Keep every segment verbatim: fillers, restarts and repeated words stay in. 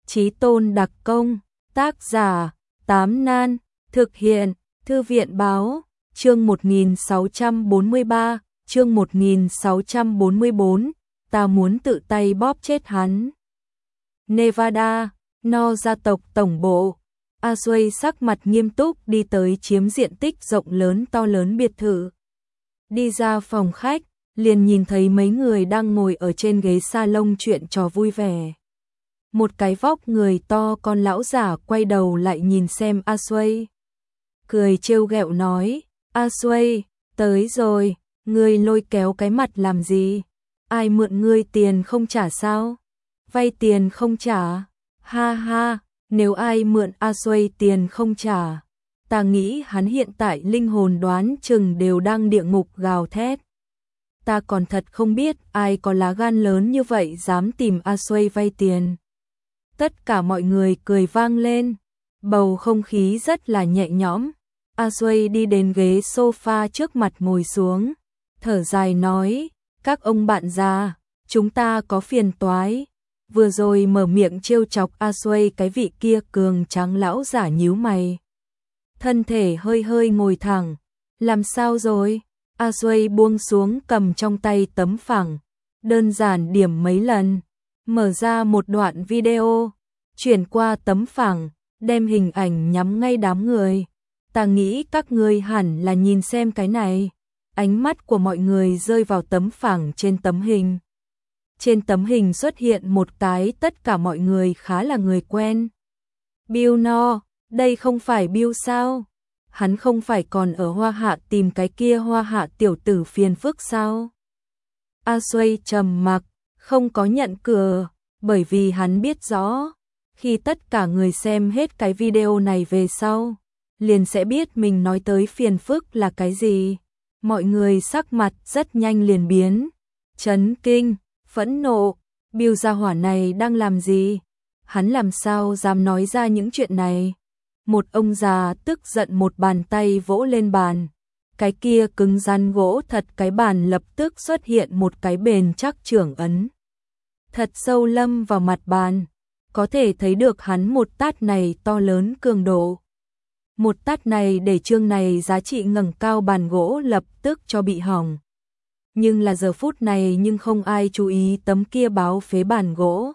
Chí Tôn đặc công, tác giả, Tám Nan, thực hiện, Thư viện báo, chương một nghìn sáu trăm bốn mươi ba, chương một nghìn sáu trăm bốn mươi bốn, ta muốn tự tay bóp chết hắn. Nevada, No gia tộc tổng bộ, Asway sắc mặt nghiêm túc đi tới chiếm diện tích rộng lớn to lớn biệt thự. Đi ra phòng khách, liền nhìn thấy mấy người đang ngồi ở trên ghế salon chuyện trò vui vẻ. Một cái vóc người to con lão giả quay đầu lại nhìn xem Asway. Cười trêu ghẹo nói, Asway, tới rồi, ngươi lôi kéo cái mặt làm gì? Ai mượn ngươi tiền không trả sao? Vay tiền không trả? Ha ha, nếu ai mượn Asway tiền không trả, ta nghĩ hắn hiện tại linh hồn đoán chừng đều đang địa ngục gào thét. Ta còn thật không biết ai có lá gan lớn như vậy dám tìm Asway vay tiền. Tất cả mọi người cười vang lên, bầu không khí rất là nhẹ nhõm. Asway đi đến ghế sofa trước mặt ngồi xuống, thở dài nói, các ông bạn già, chúng ta có phiền toái. Vừa rồi mở miệng trêu chọc Asway cái vị kia cường tráng lão giả nhíu mày. Thân thể hơi hơi ngồi thẳng, làm sao rồi? Asway buông xuống cầm trong tay tấm phẳng, đơn giản điểm mấy lần, mở ra một đoạn video, chuyển qua tấm phẳng, đem hình ảnh nhắm ngay đám người. Ta nghĩ các ngươi hẳn là nhìn xem cái này. Ánh mắt của mọi người rơi vào tấm phẳng trên tấm hình. Trên tấm hình xuất hiện một cái tất cả mọi người khá là người quen. Bill No, đây không phải Bill sao? Hắn không phải còn ở Hoa Hạ tìm cái kia Hoa Hạ tiểu tử phiền phức sao? Asway trầm mặc, không có nhận cửa, bởi vì hắn biết rõ, khi tất cả người xem hết cái video này về sau, liền sẽ biết mình nói tới phiền phức là cái gì. Mọi người sắc mặt rất nhanh liền biến, chấn kinh, phẫn nộ, Bill gia hỏa này đang làm gì? Hắn làm sao dám nói ra những chuyện này? Một ông già tức giận một bàn tay vỗ lên bàn. Cái kia cứng rắn gỗ thật cái bàn lập tức xuất hiện một cái bền chắc trưởng ấn. Thật sâu lâm vào mặt bàn. Có thể thấy được hắn một tát này to lớn cường độ. Một tát này để chương này giá trị ngẩng cao bàn gỗ lập tức cho bị hỏng. Nhưng là giờ phút này nhưng không ai chú ý tấm kia báo phế bàn gỗ.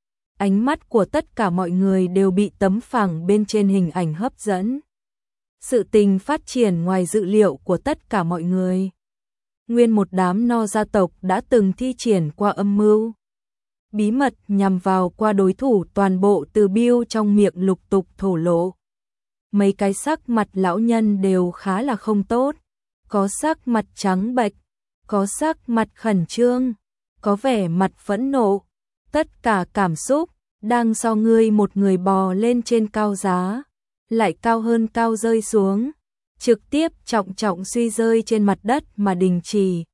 Ánh mắt của tất cả mọi người đều bị tấm phẳng bên trên hình ảnh hấp dẫn. Sự tình phát triển ngoài dự liệu của tất cả mọi người. Nguyên một đám No gia tộc đã từng thi triển qua âm mưu. Bí mật nhằm vào qua đối thủ toàn bộ từ Bill trong miệng lục tục thổ lộ. Mấy cái sắc mặt lão nhân đều khá là không tốt. Có sắc mặt trắng bệch, có sắc mặt khẩn trương, có vẻ mặt phẫn nộ. Tất cả cảm xúc đang so ngươi một người bò lên trên cao giá, lại cao hơn cao rơi xuống, trực tiếp trọng trọng suy rơi trên mặt đất mà đình chỉ.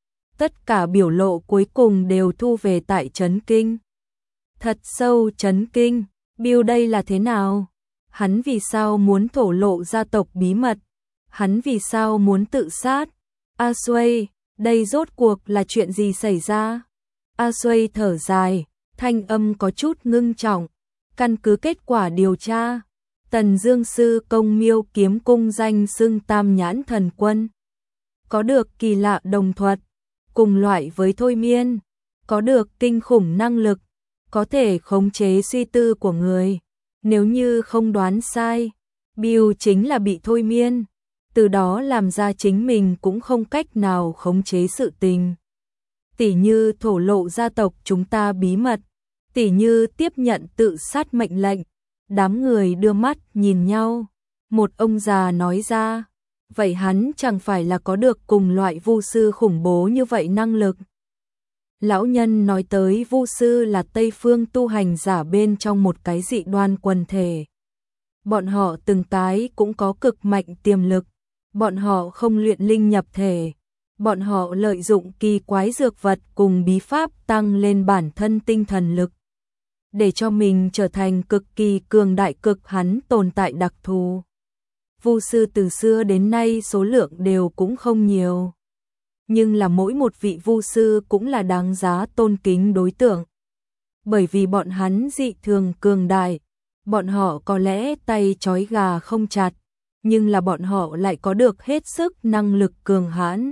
Tất cả biểu lộ cuối cùng đều thu về tại chấn kinh. Thật sâu chấn kinh, Bill đây là thế nào? Hắn vì sao muốn thổ lộ gia tộc bí mật? Hắn vì sao muốn tự sát? Asway, đây rốt cuộc là chuyện gì xảy ra? Asway thở dài, thanh âm có chút ngưng trọng. Căn cứ kết quả điều tra, Tần Dương sư công Miêu kiếm cung danh xưng Tam nhãn thần quân, có được kỳ lạ đồng thuật, cùng loại với thôi miên, có được kinh khủng năng lực, có thể khống chế suy tư của người. Nếu như không đoán sai, Bill chính là bị thôi miên, từ đó làm ra chính mình cũng không cách nào khống chế sự tình. Tỉ như thổ lộ gia tộc chúng ta bí mật, tỉ như tiếp nhận tự sát mệnh lệnh. Đám người đưa mắt nhìn nhau, một ông già nói ra, vậy hắn chẳng phải là có được cùng loại vu sư khủng bố như vậy năng lực. Lão nhân nói tới vu sư là Tây phương tu hành giả bên trong một cái dị đoan quần thể. Bọn họ từng cái cũng có cực mạnh tiềm lực, bọn họ không luyện linh nhập thể, bọn họ lợi dụng kỳ quái dược vật cùng bí pháp tăng lên bản thân tinh thần lực, để cho mình trở thành cực kỳ cường đại cực hắn tồn tại đặc thù. Vu sư từ xưa đến nay số lượng đều cũng không nhiều, nhưng là mỗi một vị vu sư cũng là đáng giá tôn kính đối tượng. bởi vì bọn hắn dị thường cường đại, bọn họ có lẽ tay trói gà không chặt, nhưng là bọn họ lại có được hết sức năng lực cường hãn,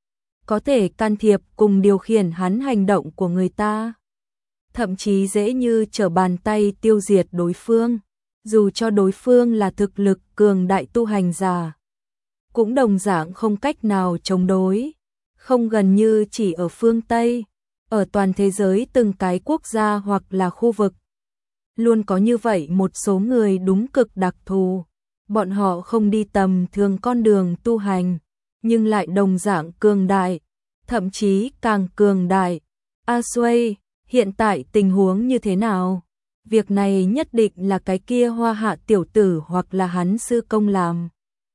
có thể can thiệp cùng điều khiển hắn hành động của người ta, thậm chí dễ như trở bàn tay tiêu diệt đối phương, dù cho đối phương là thực lực cường đại tu hành giả, cũng đồng dạng không cách nào chống đối, không gần như chỉ ở phương Tây, ở toàn thế giới từng cái quốc gia hoặc là khu vực. Luôn có như vậy một số người đúng cực đặc thù, bọn họ không đi tầm thường con đường tu hành, nhưng lại đồng dạng cường đại, thậm chí càng cường đại. A Xuây, hiện tại tình huống như thế nào? Việc này nhất định là cái kia Hoa Hạ tiểu tử hoặc là hắn sư công làm.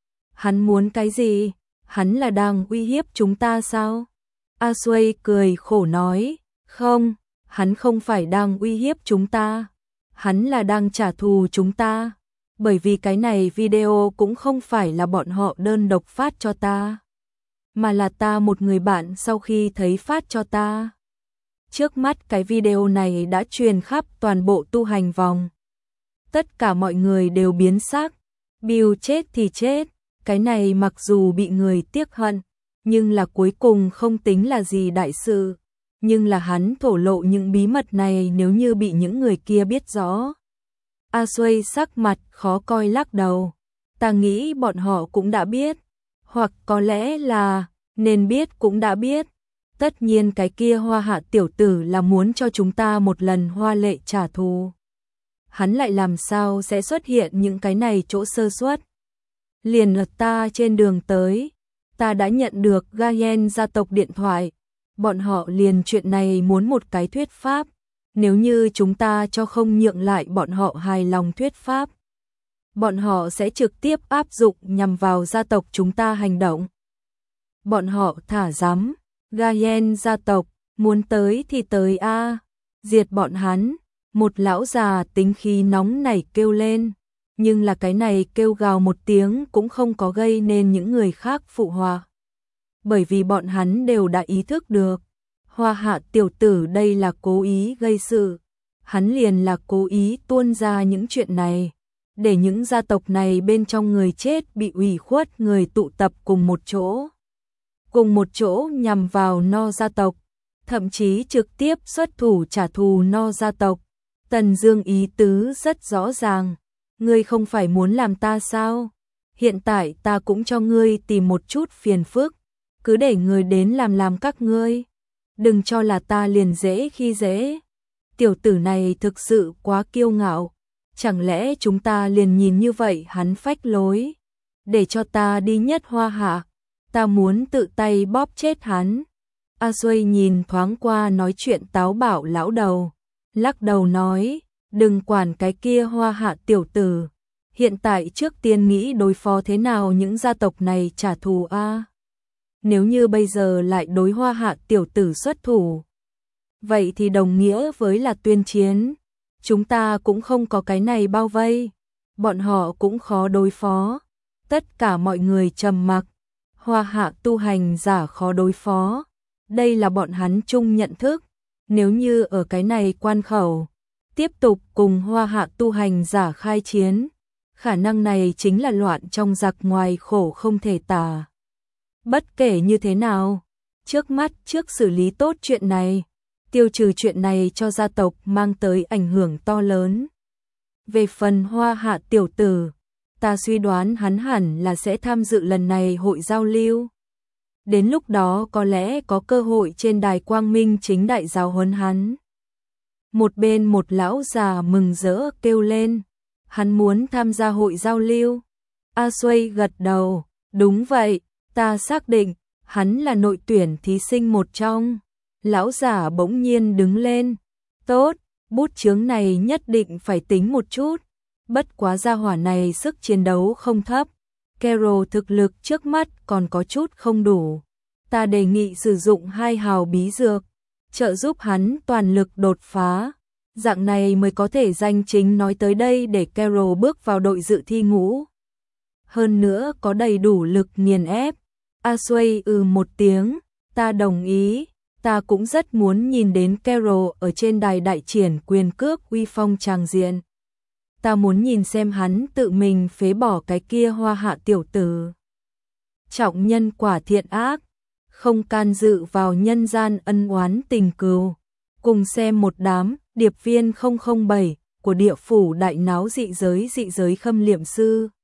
Hắn muốn cái gì? Hắn là đang uy hiếp chúng ta sao? A Xuây cười khổ nói, không, hắn không phải đang uy hiếp chúng ta, hắn là đang trả thù chúng ta, bởi vì cái này video cũng không phải là bọn họ đơn độc phát cho ta, mà là ta một người bạn sau khi thấy phát cho ta. Trước mắt cái video này đã truyền khắp toàn bộ tu hành vòng. Tất cả mọi người đều biến sắc, Bill chết thì chết, cái này mặc dù bị người tiếc hận, nhưng là cuối cùng không tính là gì đại sự, nhưng là hắn thổ lộ những bí mật này nếu như bị những người kia biết rõ. A Xuây sắc mặt khó coi lắc đầu, ta nghĩ bọn họ cũng đã biết, hoặc có lẽ là nên biết cũng đã biết. Tất nhiên cái kia Hoa Hạ tiểu tử là muốn cho chúng ta một lần hoa lệ trả thù. Hắn lại làm sao sẽ xuất hiện những cái này chỗ sơ suất. Liền ở ta trên đường tới, ta đã nhận được Gaien gia tộc điện thoại, bọn họ liền chuyện này muốn một cái thuyết pháp, nếu như chúng ta cho không nhượng lại bọn họ hài lòng thuyết pháp, bọn họ sẽ trực tiếp áp dụng nhằm vào gia tộc chúng ta hành động. Bọn họ thả dám, Gaien gia tộc, muốn tới thì tới a, diệt bọn hắn, một lão già tính khí nóng nảy kêu lên, nhưng là cái này kêu gào một tiếng cũng không có gây nên những người khác phụ họa. Bởi vì bọn hắn đều đã ý thức được, Hoa Hạ tiểu tử đây là cố ý gây sự, hắn liền là cố ý tuôn ra những chuyện này, để những gia tộc này bên trong người chết bị ủy khuất người tụ tập cùng một chỗ. Cùng một chỗ nhằm vào No gia tộc, thậm chí trực tiếp xuất thủ trả thù No gia tộc. Tần Dương ý tứ rất rõ ràng, ngươi không phải muốn làm ta sao? Hiện tại ta cũng cho ngươi tìm một chút phiền phức, cứ để người đến làm làm các ngươi, đừng cho là ta liền dễ khi dễ. Tiểu tử này thực sự quá kiêu ngạo, chẳng lẽ chúng ta liền nhìn như vậy hắn phách lối, để cho ta đi nhất Hoa Hạ, ta muốn tự tay bóp chết hắn. A Xuây nhìn thoáng qua nói chuyện táo bạo lão đầu, lắc đầu nói, đừng quản cái kia Hoa Hạ tiểu tử, hiện tại trước tiên nghĩ đối phó thế nào những gia tộc này trả thù a. Nếu như bây giờ lại đối Hoa Hạ tiểu tử xuất thủ, vậy thì đồng nghĩa với là tuyên chiến, chúng ta cũng không có cái này bao vây, bọn họ cũng khó đối phó. Tất cả mọi người trầm mặc, Hoa Hạ tu hành giả khó đối phó, đây là bọn hắn chung nhận thức, nếu như ở cái này quan khẩu, tiếp tục cùng Hoa Hạ tu hành giả khai chiến, khả năng này chính là loạn trong giặc ngoài khổ không thể tả. Bất kể như thế nào, trước mắt trước xử lý tốt chuyện này, tiêu trừ chuyện này cho gia tộc mang tới ảnh hưởng to lớn. Về phần Hoa Hạ tiểu tử, ta suy đoán hắn hẳn là sẽ tham dự lần này hội giao lưu. Đến lúc đó có lẽ có cơ hội trên đài quang minh chính đại giáo huấn hắn. Một bên một lão già mừng rỡ kêu lên, hắn muốn tham gia hội giao lưu. A Xuây gật đầu, đúng vậy, ta xác định, hắn là nội tuyển thí sinh một trong. Lão già bỗng nhiên đứng lên, tốt, bút chướng này nhất định phải tính một chút, bất quá gia hỏa này sức chiến đấu không thấp, Carol thực lực trước mắt còn có chút không đủ, ta đề nghị sử dụng hai hào bí dược, trợ giúp hắn toàn lực đột phá, dạng này mới có thể danh chính nói tới đây để Carol bước vào đội dự thi ngũ. Hơn nữa có đầy đủ lực nghiền ép. A Xuây ừ một tiếng, ta đồng ý, Ta cũng rất muốn nhìn đến Carol ở trên đài đại triển quyền cước uy phong tràng diện. Ta muốn nhìn xem hắn tự mình phế bỏ cái kia hoa hạ tiểu tử. Trọng nhân quả thiện ác, không can dự vào nhân gian ân oán tình cừu. Cùng xem một đám điệp viên không không bảy của địa phủ đại náo dị giới dị giới khâm liệm sư.